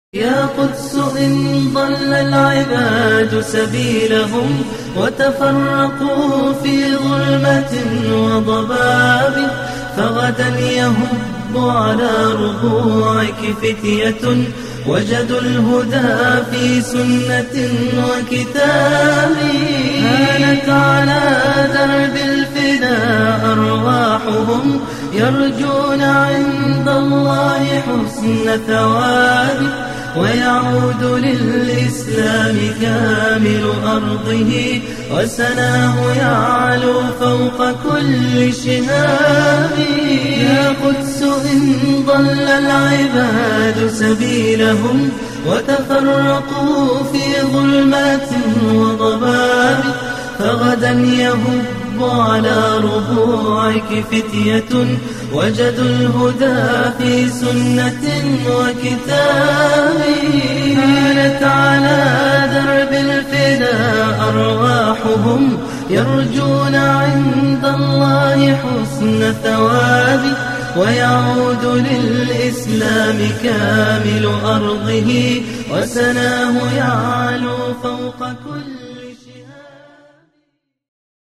يا قدس إن ضل العباد سبيلهم وتفرقوا في ظلمة وضباب، فغدا يهب على ربوعك فتية وجدوا الهدى في سنة وكتاب. هانت على درب الفداء أرواحهم يرجون عند الله حسن ثواب، ويعود للإسلام كامل أرضه وسناه يعلو فوق كل شهاب. يا قدس إن ضل العباد سبيلهم وتفرقوا في ظلمات وضباب، فغدا يهب على ربوعك فتية وجدوا الهدى في سنة وكتاب. هانت على درب الفداء أرواحهم يرجون عند الله حسن ثواب، ويعود للإسلام كامل أرضه وسناه يعلو فوق كل